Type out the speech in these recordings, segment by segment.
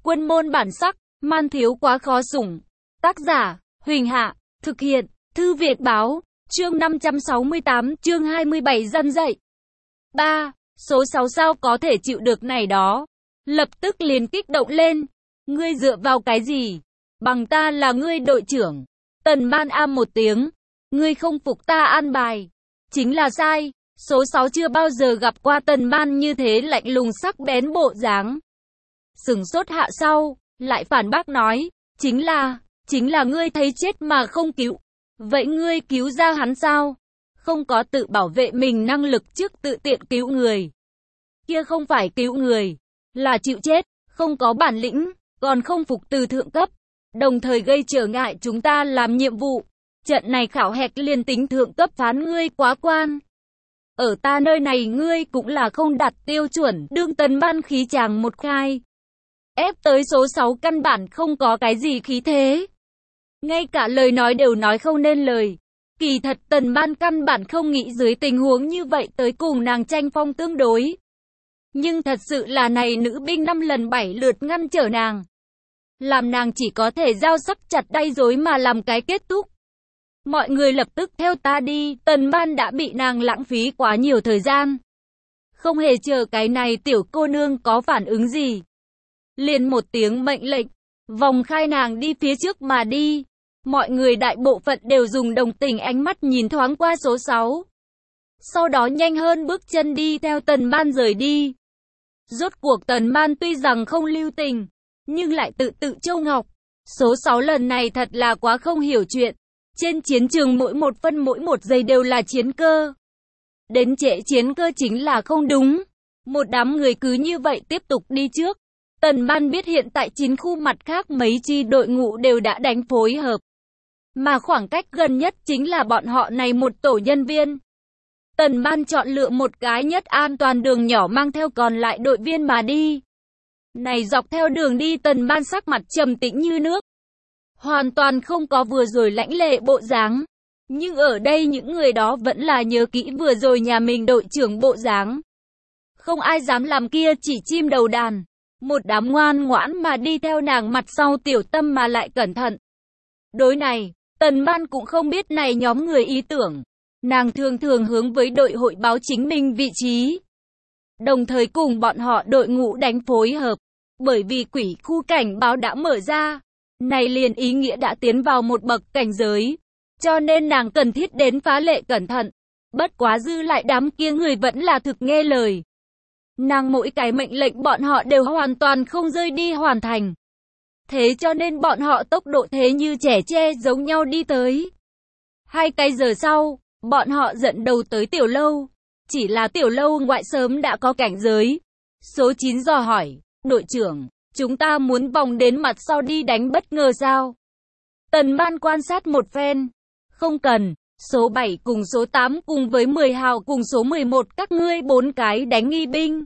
Quân môn bản sắc, man thiếu quá khó sủng. Tác giả, Huỳnh Hạ, thực hiện, Thư viện báo, chương 568, chương 27 dân dạy. 3. Số 6 sao có thể chịu được này đó. Lập tức liền kích động lên. Ngươi dựa vào cái gì? Bằng ta là ngươi đội trưởng. Tần Ban am một tiếng. Ngươi không phục ta an bài. Chính là sai. Số 6 chưa bao giờ gặp qua Tần Ban như thế lạnh lùng sắc bén bộ dáng. Sửng sốt hạ sau, lại phản bác nói. Chính là ngươi thấy chết mà không cứu. Vậy ngươi cứu ra hắn sao? Không có tự bảo vệ mình năng lực trước tự tiện cứu người. Kia không phải cứu người, là chịu chết, không có bản lĩnh, còn không phục từ thượng cấp, đồng thời gây trở ngại chúng ta làm nhiệm vụ. Trận này khảo hạch liền tính thượng cấp phán ngươi quá quan. Ở ta nơi này ngươi cũng là không đạt tiêu chuẩn, đương Tần Ban khí chàng một khai. Ép tới số 6 căn bản không có cái gì khí thế. Ngay cả lời nói đều nói không nên lời. Kỳ thật Tần Ban căn bản không nghĩ dưới tình huống như vậy tới cùng nàng tranh phong tương đối. Nhưng thật sự là này nữ binh 5 lần 7 lượt ngăn trở nàng. Làm nàng chỉ có thể giao sắc chặt đay rối mà làm cái kết thúc. Mọi người lập tức theo ta đi, Tần Ban đã bị nàng lãng phí quá nhiều thời gian. Không hề chờ cái này tiểu cô nương có phản ứng gì. Liền một tiếng mệnh lệnh, vòng khai nàng đi phía trước mà đi. Mọi người đại bộ phận đều dùng đồng tình ánh mắt nhìn thoáng qua số 6. Sau đó nhanh hơn bước chân đi theo Tần Ban rời đi. Rốt cuộc Tần Ban tuy rằng không lưu tình, nhưng lại tự châu ngọc. Số 6 lần này thật là quá không hiểu chuyện. Trên chiến trường mỗi một phân mỗi một giây đều là chiến cơ. Đến trễ chiến cơ chính là không đúng. Một đám người cứ như vậy tiếp tục đi trước. Tần Ban biết hiện tại 9 khu mặt khác mấy chi đội ngũ đều đã đánh phối hợp. Mà khoảng cách gần nhất chính là bọn họ này một tổ nhân viên. Tần Ban chọn lựa một cái nhất an toàn đường nhỏ mang theo còn lại đội viên mà đi. Này dọc theo đường đi Tần Ban sắc mặt trầm tĩnh như nước. Hoàn toàn không có vừa rồi lãnh lệ bộ dáng. Nhưng ở đây những người đó vẫn là nhớ kỹ vừa rồi nhà mình đội trưởng bộ dáng. Không ai dám làm kia chỉ chim đầu đàn. Một đám ngoan ngoãn mà đi theo nàng mặt sau tiểu tâm mà lại cẩn thận. Đối này, Tần Ban cũng không biết này nhóm người ý tưởng. Nàng thường thường hướng với đội hội báo chính mình vị trí. Đồng thời cùng bọn họ đội ngũ đánh phối hợp. Bởi vì quỷ khu cảnh báo đã mở ra. Này liền ý nghĩa đã tiến vào một bậc cảnh giới. Cho nên nàng cần thiết đến phá lệ cẩn thận. Bất quá dư lại đám kia người vẫn là thực nghe lời. Nàng mỗi cái mệnh lệnh bọn họ đều hoàn toàn không rơi đi hoàn thành. Thế cho nên bọn họ tốc độ thế như trẻ tre giống nhau đi tới. 2 cái giờ sau, bọn họ dẫn đầu tới tiểu lâu. Chỉ là tiểu lâu ngoại sớm đã có cảnh giới. Số 9 dò hỏi, đội trưởng, chúng ta muốn vòng đến mặt sau đi đánh bất ngờ sao? Tần Ban quan sát một phen. Không cần, số 7 cùng số 8 cùng với 10 hào cùng số 11 các ngươi 4 cái đánh nghi binh.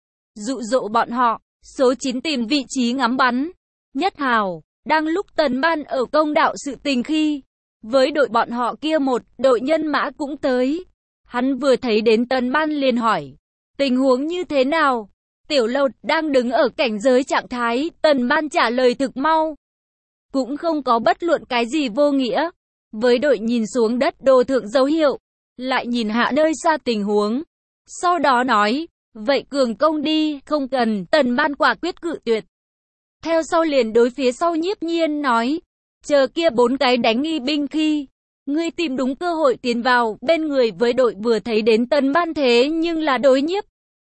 Dụ dỗ bọn họ, số 9 tìm vị trí ngắm bắn. Nhất hào, đang lúc Tần Ban ở công đạo sự tình khi, với đội bọn họ kia một đội nhân mã cũng tới. Hắn vừa thấy đến Tần Ban liền hỏi, tình huống như thế nào? Tiểu lâu đang đứng ở cảnh giới trạng thái, Tần Ban trả lời thực mau. Cũng không có bất luận cái gì vô nghĩa. Với đội nhìn xuống đất đồ thượng dấu hiệu, lại nhìn hạ nơi xa tình huống. Sau đó nói, vậy cường công đi, không cần, Tần Ban quả quyết cự tuyệt. Theo sau liền đối phía sau Nhiếp Nhiên nói, chờ kia 4 cái đánh nghi binh khi, ngươi tìm đúng cơ hội tiến vào, bên người với đội vừa thấy đến Tần Ban thế nhưng là đối Nhiếp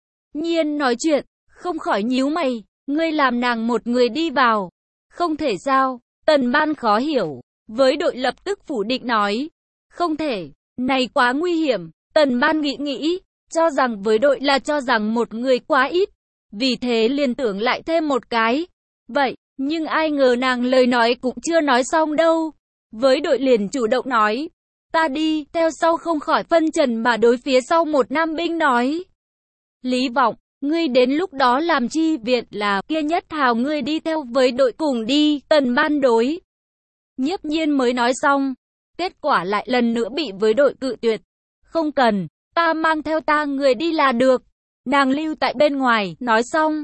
Nhiên nói chuyện, không khỏi nhíu mày, ngươi làm nàng một người đi vào, không thể sao? Tần Ban khó hiểu, với đội lập tức phủ định nói, không thể, này quá nguy hiểm. Tần Ban nghĩ, cho rằng với đội là cho rằng một người quá ít, vì thế liền tưởng lại thêm một cái. Vậy, nhưng ai ngờ nàng lời nói cũng chưa nói xong đâu. Với đội liền chủ động nói, ta đi, theo sau không khỏi phân trần mà đối phía sau một nam binh nói. Lý Vọng, ngươi đến lúc đó làm chi việc là kia Nhất hào ngươi đi theo với đội cùng đi, Tần Ban đối. Nhiếp Nhiên mới nói xong, kết quả lại lần nữa bị với đội cự tuyệt. Không cần, ta mang theo ta người đi là được. Nàng lưu tại bên ngoài, nói xong.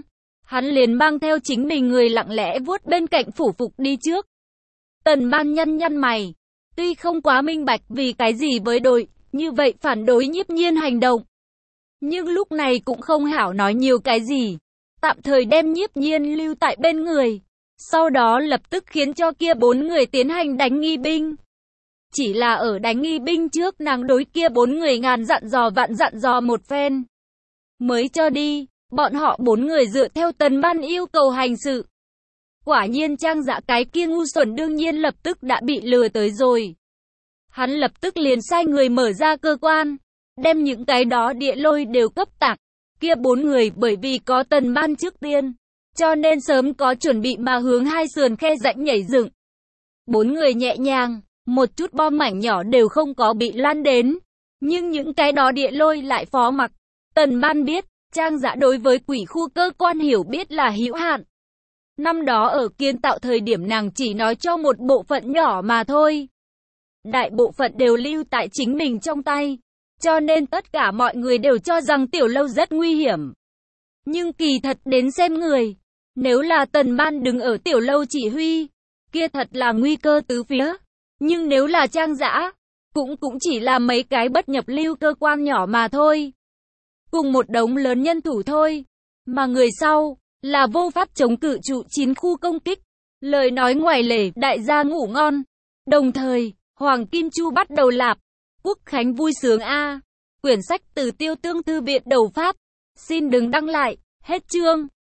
hắn liền mang theo chính mình người lặng lẽ vuốt bên cạnh phủ phục đi trước. Tần Ban nhăn nhăn mày, tuy không quá minh bạch vì cái gì với đội như vậy phản đối Nhiếp Nhiên hành động, nhưng lúc này cũng không hảo nói nhiều cái gì, tạm thời đem Nhiếp Nhiên lưu tại bên người, sau đó lập tức khiến cho kia 4 người tiến hành đánh nghi binh. Chỉ là ở đánh nghi binh trước nàng đối kia 4 người ngàn dặn dò vạn dặn dò một phen, mới cho đi, bọn họ 4 người dựa theo Tần Ban yêu cầu hành sự. Quả nhiên Trang Dạ cái kia ngu xuẩn đương nhiên lập tức đã bị lừa tới rồi. Hắn lập tức liền sai người mở ra cơ quan, đem những cái đó địa lôi đều cấp tạc. Kia 4 người bởi vì có Tần Ban trước tiên, cho nên sớm có chuẩn bị mà hướng hai sườn khe rãnh nhảy dựng. 4 người nhẹ nhàng, một chút bom mảnh nhỏ đều không có bị lan đến. Nhưng những cái đó địa lôi lại phó mặc. Tần Ban biết, Trang Dạ đối với quỷ khu cơ quan hiểu biết là hữu hạn. Năm đó ở kiến tạo thời điểm nàng chỉ nói cho một bộ phận nhỏ mà thôi. Đại bộ phận đều lưu tại chính mình trong tay. Cho nên tất cả mọi người đều cho rằng tiểu lâu rất nguy hiểm. Nhưng kỳ thật đến xem người. Nếu là Tần Ban đứng ở tiểu lâu chỉ huy, kia thật là nguy cơ tứ phía. Nhưng nếu là Trang Dã, cũng chỉ là mấy cái bất nhập lưu cơ quan nhỏ mà thôi. Cùng một đống lớn nhân thủ thôi. Mà người sau, là vô pháp chống cự trụ 9 khu công kích. Lời nói ngoài lề, đại gia ngủ ngon. Đồng thời, Hoàng Kim Chu bắt đầu lạp. Quốc khánh vui sướng a. Quyển sách từ Tiêu Tương Thư viện đầu phát. Xin đừng đăng lại, hết chương.